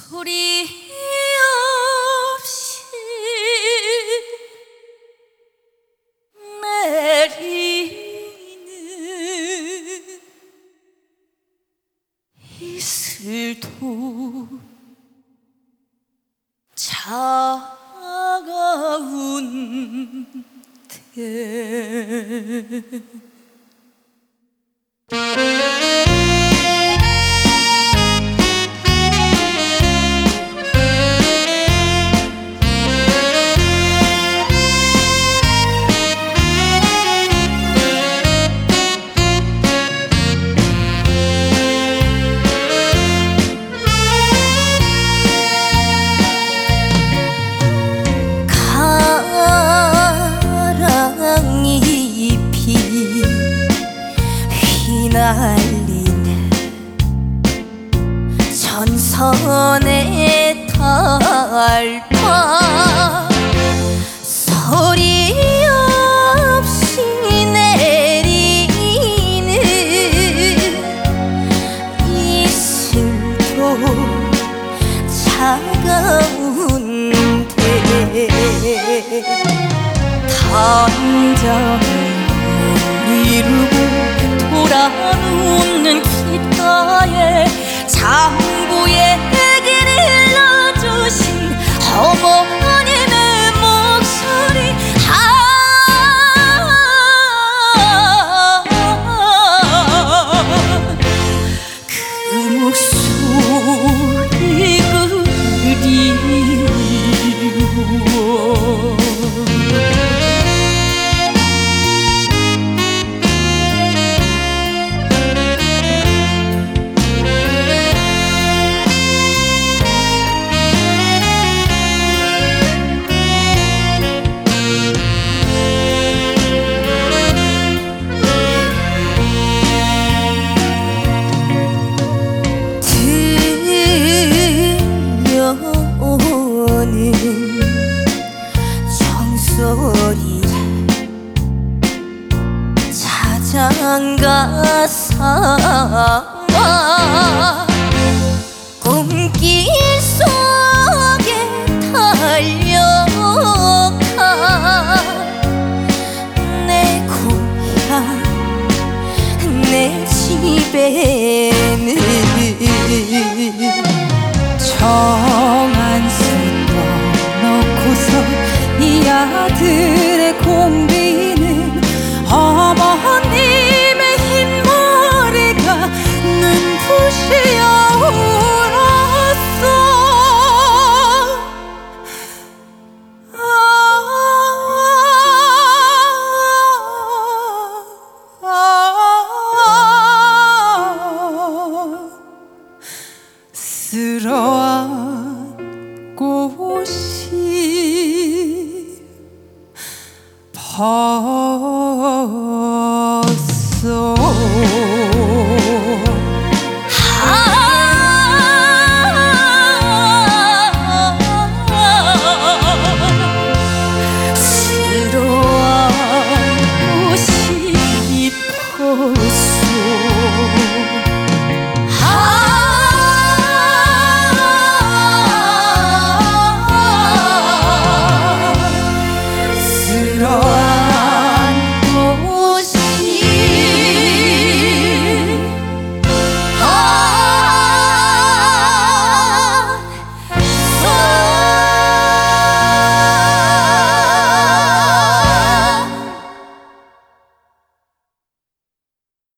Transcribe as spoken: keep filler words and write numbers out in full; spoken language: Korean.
소리 없이 내리는 이슬도 차가운 데 휘날린 전선의 달파 소리 없이 내리는 이슬도 차가운데 단장을 이루고 돌아눕는 귓가에 장부에게 일러주신 어머님의 목소리 아, 그 목소리 그리워 정소리를 자장가 삼아 꿈길 속에 달려가 내 고향 내 집에는 정한수 떠놓고서 이 아들의 공비는 어머님의 흰머리가 눈부시어 울었어. 아, 아, 아, 쓸어안고 싶었어.